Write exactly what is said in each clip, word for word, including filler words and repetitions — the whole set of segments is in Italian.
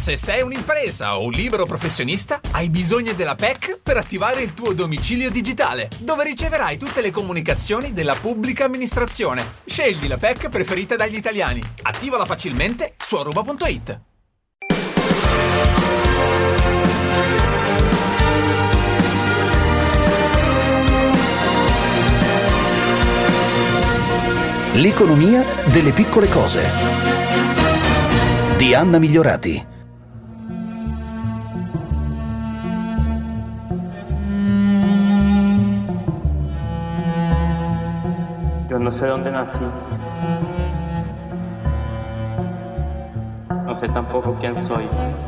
Se sei un'impresa o un libero professionista, hai bisogno della P E C per attivare il tuo domicilio digitale, dove riceverai tutte le comunicazioni della pubblica amministrazione. Scegli la P E C preferita dagli italiani. Attivala facilmente su aruba punto it. L'economia delle piccole cose di Anna Migliorati. Yo no sé dónde nací. No sé tampoco quién soy.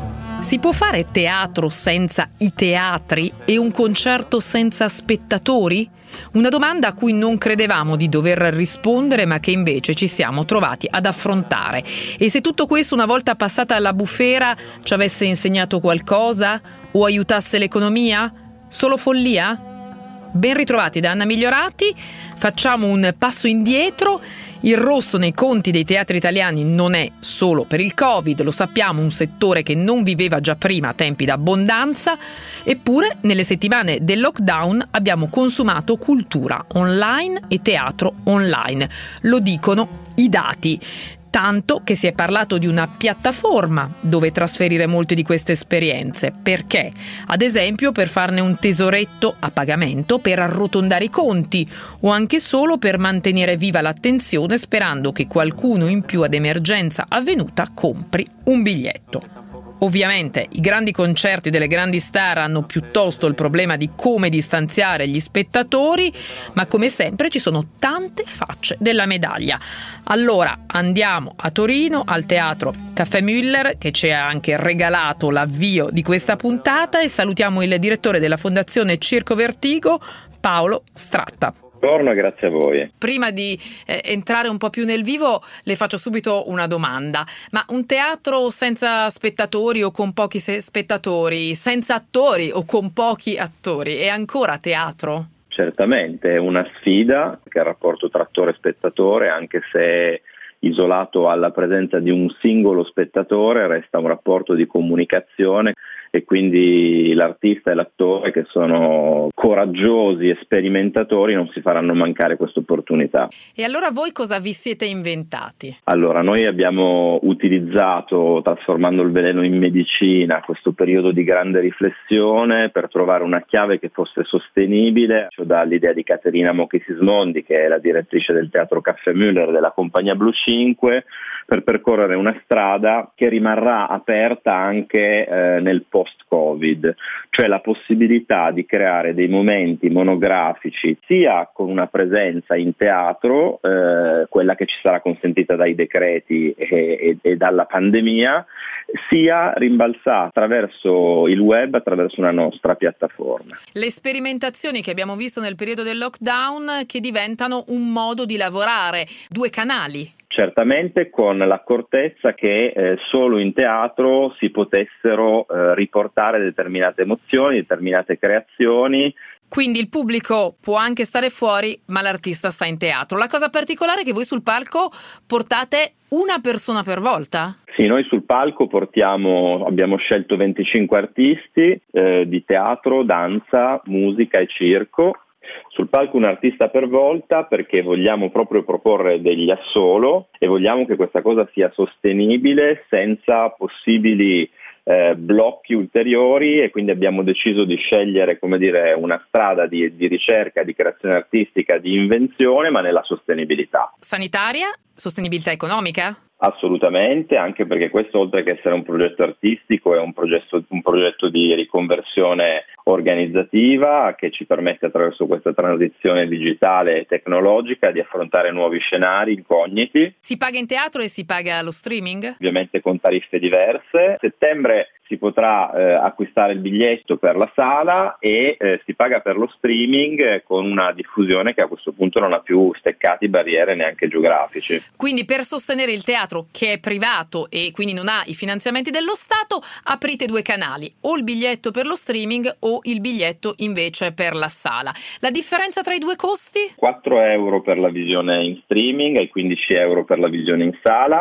Si può fare teatro senza i teatri e un concerto senza spettatori? Una domanda a cui non credevamo di dover rispondere, ma che invece ci siamo trovati ad affrontare. E se tutto questo, una volta passata alla bufera, ci avesse insegnato qualcosa o aiutasse l'economia? Solo follia? Ben ritrovati da Anna Migliorati. Facciamo un passo indietro. Il rosso nei conti dei teatri italiani non è solo per il Covid, lo sappiamo, un settore che non viveva già prima a tempi d'abbondanza, eppure nelle settimane del lockdown abbiamo consumato cultura online e teatro online. Lo dicono i dati. Tanto che si è parlato di una piattaforma dove trasferire molte di queste esperienze. Perché? Ad esempio per farne un tesoretto a pagamento per arrotondare i conti o anche solo per mantenere viva l'attenzione sperando che qualcuno in più ad emergenza avvenuta compri un biglietto. Ovviamente i grandi concerti delle grandi star hanno piuttosto il problema di come distanziare gli spettatori, ma come sempre ci sono tante facce della medaglia. Allora andiamo a Torino al teatro Caffè Müller, che ci ha anche regalato l'avvio di questa puntata, e salutiamo il direttore della Fondazione Circo Vertigo, Paolo Stratta. Buongiorno, grazie a voi. Prima di eh, entrare un po' più nel vivo le faccio subito una domanda. Ma un teatro senza spettatori o con pochi se- spettatori, senza attori o con pochi attori, è ancora teatro? Certamente, è una sfida che è il rapporto tra attore e spettatore, anche se isolato alla presenza di un singolo spettatore, resta un rapporto di comunicazione e quindi l'artista e l'attore, che sono coraggiosi e sperimentatori, non si faranno mancare questa opportunità. E allora voi cosa vi siete inventati? Allora, noi abbiamo utilizzato, trasformando il veleno in medicina, questo periodo di grande riflessione per trovare una chiave che fosse sostenibile. Dall'idea di Caterina Mochi-Sismondi, che è la direttrice del Teatro Caffè Müller della compagnia Blu cinque, per percorrere una strada che rimarrà aperta anche eh, nel post-Covid, cioè la possibilità di creare dei momenti monografici sia con una presenza in teatro, eh, quella che ci sarà consentita dai decreti e, e, e dalla pandemia, sia rimbalzata attraverso il web, attraverso una nostra piattaforma. Le sperimentazioni che abbiamo visto nel periodo del lockdown, che diventano un modo di lavorare, due canali. Certamente, con l'accortezza che eh, solo in teatro si potessero eh, riportare determinate emozioni, determinate creazioni. Quindi il pubblico può anche stare fuori, ma l'artista sta in teatro. La cosa particolare è che voi sul palco portate una persona per volta? Sì, noi sul palco portiamo, abbiamo scelto venticinque artisti eh, di teatro, danza, musica e circo. Sul palco un artista per volta, perché vogliamo proprio proporre degli assolo e vogliamo che questa cosa sia sostenibile senza possibili eh, blocchi ulteriori, e quindi abbiamo deciso di scegliere, come dire, una strada di, di ricerca, di creazione artistica, di invenzione, ma nella sostenibilità. Sanitaria? Sostenibilità economica? Assolutamente, anche perché questo, oltre che essere un progetto artistico, è un progetto, un progetto di riconversione organizzativa che ci permette, attraverso questa transizione digitale e tecnologica, di affrontare nuovi scenari incogniti. Si paga in teatro e si paga allo streaming? Ovviamente con tariffe diverse. A settembre si potrà eh, acquistare il biglietto per la sala e eh, si paga per lo streaming, eh, con una diffusione che a questo punto non ha più steccati, barriere neanche geografici. Quindi per sostenere il teatro, che è privato e quindi non ha i finanziamenti dello Stato, aprite due canali, o il biglietto per lo streaming o il biglietto invece per la sala. La differenza tra i due costi? quattro euro per la visione in streaming e quindici euro per la visione in sala.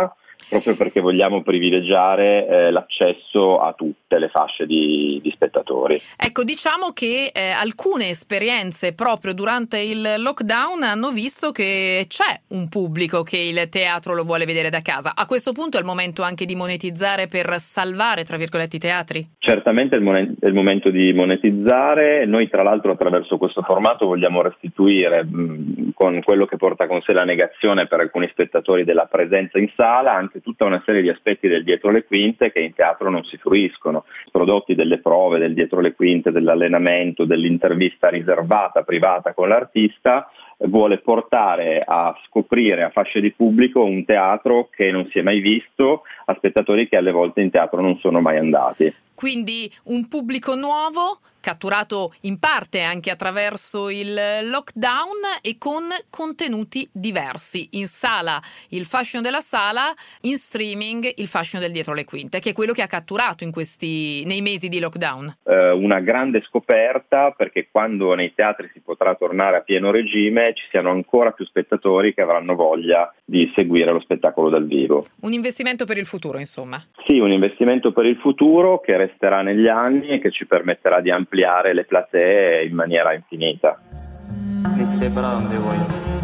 proprio perché vogliamo privilegiare eh, l'accesso a tutte le fasce di, di spettatori. Ecco, diciamo che eh, alcune esperienze proprio durante il lockdown hanno visto che c'è un pubblico che il teatro lo vuole vedere da casa. A questo punto è il momento anche di monetizzare per salvare, tra virgolette, i teatri? Certamente è il, mon- è il momento di monetizzare. Noi tra l'altro attraverso questo formato vogliamo restituire mh, con quello che porta con sé la negazione per alcuni spettatori della presenza in sala anche tutta una serie di aspetti del dietro le quinte che in teatro non si fruiscono, prodotti delle prove, del dietro le quinte, dell'allenamento, dell'intervista riservata, privata con l'artista, vuole portare a scoprire a fasce di pubblico un teatro che non si è mai visto, a spettatori che alle volte in teatro non sono mai andati. Quindi un pubblico nuovo, catturato in parte anche attraverso il lockdown e con contenuti diversi. In sala il fascino della sala, in streaming il fascino del dietro le quinte, che è quello che ha catturato in questi nei mesi di lockdown. Eh, una grande scoperta, perché quando nei teatri si potrà tornare a pieno regime ci siano ancora più spettatori che avranno voglia di seguire lo spettacolo dal vivo. Un investimento per il futuro, insomma. Sì, un investimento per il futuro che resterà negli anni e che ci permetterà di ampliare le platee in maniera infinita. Ni sé para dónde voy.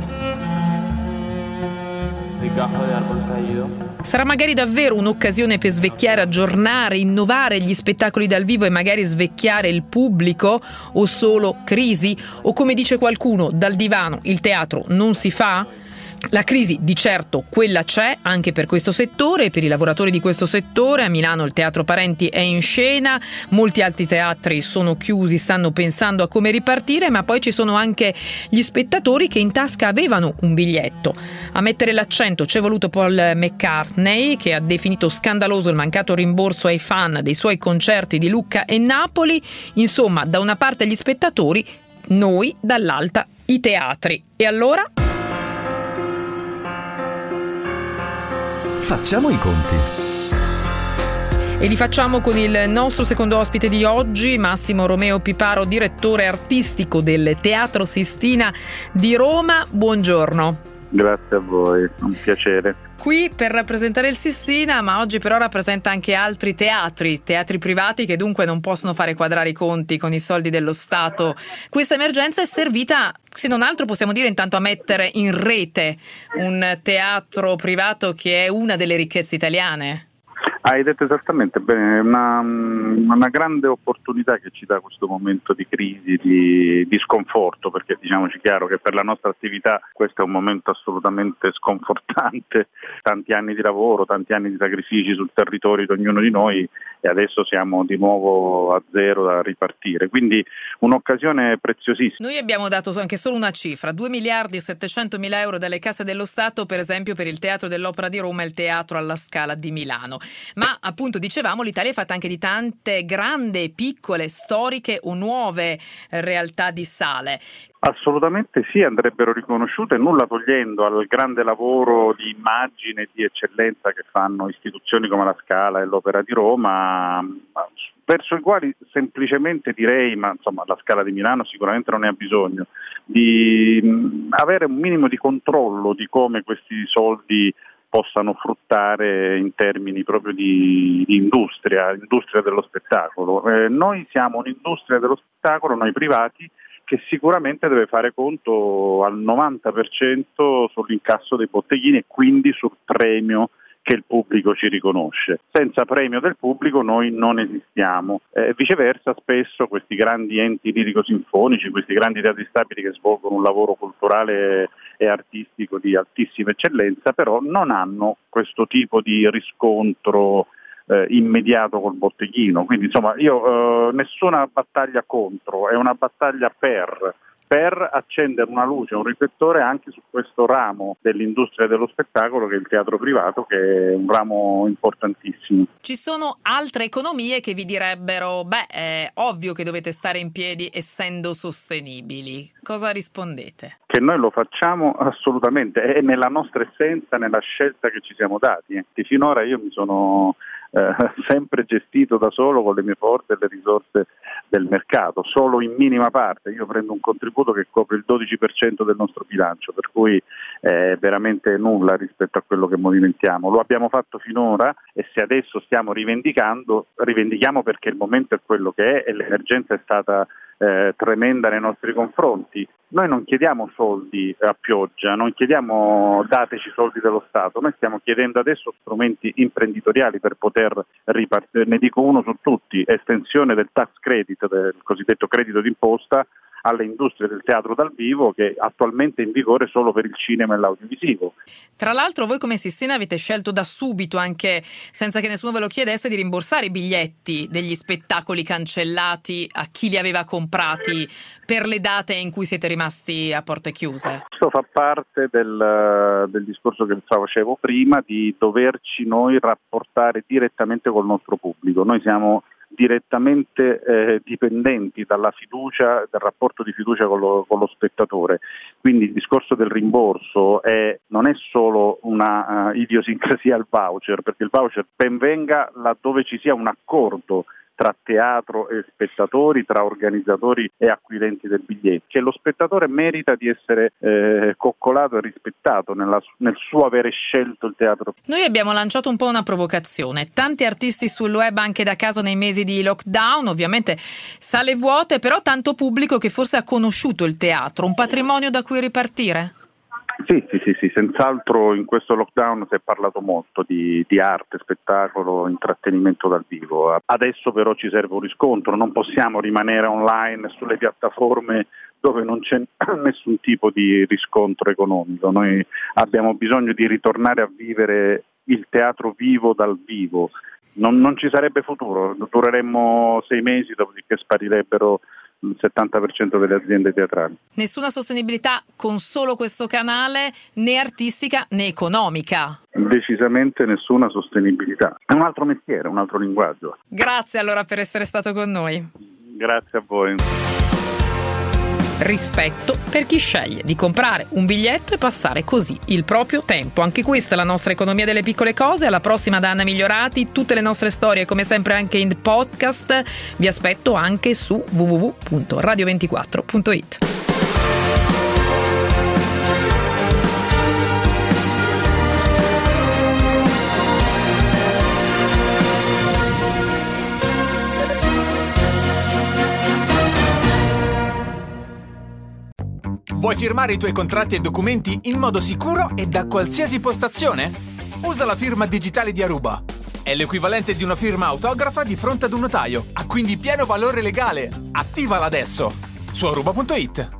Rigajo de árbol caído. Sarà magari davvero un'occasione per svecchiare, aggiornare, innovare gli spettacoli dal vivo e magari svecchiare il pubblico, o solo crisi? O come dice qualcuno, dal divano il teatro non si fa? La crisi di certo quella c'è anche per questo settore e per i lavoratori di questo settore. A Milano il Teatro Parenti è in scena, molti altri teatri sono chiusi, stanno pensando a come ripartire, ma poi ci sono anche gli spettatori che in tasca avevano un biglietto. A mettere l'accento c'è voluto Paul McCartney, che ha definito scandaloso il mancato rimborso ai fan dei suoi concerti di Lucca e Napoli. Insomma, da una parte gli spettatori, noi dall'altra i teatri. E allora? Facciamo i conti. E li facciamo con il nostro secondo ospite di oggi, Massimo Romeo Piparo, direttore artistico del Teatro Sistina di Roma. Buongiorno. Grazie a voi, un piacere. Qui per rappresentare il Sistina, ma oggi però rappresenta anche altri teatri, teatri privati che dunque non possono fare quadrare i conti con i soldi dello Stato. Questa emergenza è servita, se non altro possiamo dire, intanto a mettere in rete un teatro privato che è una delle ricchezze italiane. Hai detto esattamente bene, è una, una grande opportunità che ci dà questo momento di crisi, di, di sconforto, perché diciamoci chiaro che per la nostra attività questo è un momento assolutamente sconfortante, tanti anni di lavoro, tanti anni di sacrifici sul territorio di ognuno di noi e adesso siamo di nuovo a zero da ripartire, quindi un'occasione preziosissima. Noi abbiamo dato anche solo una cifra, due miliardi e settecentomila euro dalle casse dello Stato, per esempio per il Teatro dell'Opera di Roma e il Teatro alla Scala di Milano. Ma appunto dicevamo l'Italia è fatta anche di tante grandi, piccole, storiche o nuove realtà di sale. Assolutamente sì, andrebbero riconosciute, nulla togliendo al grande lavoro di immagine e di eccellenza che fanno istituzioni come la Scala e l'Opera di Roma, verso i quali semplicemente direi, ma insomma la Scala di Milano sicuramente non ne ha bisogno, di avere un minimo di controllo di come questi soldi possano fruttare in termini proprio di, di industria, industria dello spettacolo. Eh, noi siamo un'industria dello spettacolo, noi privati, che sicuramente deve fare conto al novanta per cento sull'incasso dei botteghini e quindi sul premio che il pubblico ci riconosce. Senza premio del pubblico noi non esistiamo. Eh, viceversa, spesso questi grandi enti lirico-sinfonici, questi grandi teatri stabili che svolgono un lavoro culturale e artistico di altissima eccellenza, però non hanno questo tipo di riscontro eh, immediato col botteghino. Quindi insomma io eh, nessuna battaglia contro, è una battaglia per per accendere una luce, un riflettore anche su questo ramo dell'industria dello spettacolo che è il teatro privato, che è un ramo importantissimo. Ci sono altre economie che vi direbbero, beh, è ovvio che dovete stare in piedi essendo sostenibili. Cosa rispondete? Che noi lo facciamo assolutamente, è nella nostra essenza, nella scelta che ci siamo dati. Che finora io mi sono eh, sempre gestito da solo con le mie forze e le risorse del mercato, solo in minima parte. Io prendo un contributo che copre il dodici per cento del nostro bilancio, per cui è veramente nulla rispetto a quello che movimentiamo. Lo abbiamo fatto finora e se adesso stiamo rivendicando, rivendichiamo perché il momento è quello che è e l'emergenza è stata eh, tremenda nei nostri confronti. Noi non chiediamo soldi a pioggia, non chiediamo dateci soldi dello Stato, noi stiamo chiedendo adesso strumenti imprenditoriali per poter ripartire. Ne dico uno su tutti: estensione del tax credit, del cosiddetto credito d'imposta, alle industrie del teatro dal vivo, che attualmente è in vigore solo per il cinema e l'audiovisivo. Tra l'altro voi come Sistina avete scelto da subito, anche senza che nessuno ve lo chiedesse, di rimborsare i biglietti degli spettacoli cancellati a chi li aveva comprati per le date in cui siete rimasti a porte chiuse. Questo fa parte del, del discorso che facevo prima, di doverci noi rapportare direttamente col nostro pubblico. Noi siamo direttamente eh, dipendenti dalla fiducia, dal rapporto di fiducia con lo, con lo spettatore. Quindi il discorso del rimborso è, non è solo una uh, idiosincrasia al voucher, perché il voucher ben venga laddove ci sia un accordo tra teatro e spettatori, tra organizzatori e acquirenti del biglietto, che lo spettatore merita di essere eh, coccolato e rispettato nella, nel suo avere scelto il teatro. Noi abbiamo lanciato un po' una provocazione: tanti artisti sul web anche da casa nei mesi di lockdown, ovviamente sale vuote, però tanto pubblico che forse ha conosciuto il teatro, un patrimonio da cui ripartire? Sì, sì, sì, sì, senz'altro in questo lockdown si è parlato molto di, di arte, spettacolo, intrattenimento dal vivo. Adesso però ci serve un riscontro, non possiamo rimanere online sulle piattaforme dove non c'è nessun tipo di riscontro economico. Noi abbiamo bisogno di ritornare a vivere il teatro vivo dal vivo. Non, non ci sarebbe futuro, dureremmo sei mesi, dopodiché sparirebbero il settanta per cento delle aziende teatrali. Nessuna sostenibilità con solo questo canale, né artistica né economica. Decisamente nessuna sostenibilità. È un altro mestiere, un altro linguaggio. Grazie allora per essere stato con noi. Grazie a voi. Rispetto per chi sceglie di comprare un biglietto e passare così il proprio tempo. Anche questa è la nostra economia delle piccole cose. Alla prossima da Anna Migliorati. Tutte le nostre storie come sempre anche in podcast. Vi aspetto anche su w w w punto radio ventiquattro punto it. Vuoi firmare i tuoi contratti e documenti in modo sicuro e da qualsiasi postazione? Usa la firma digitale di Aruba. È l'equivalente di una firma autografa di fronte ad un notaio. Ha quindi pieno valore legale. Attivala adesso su aruba punto it.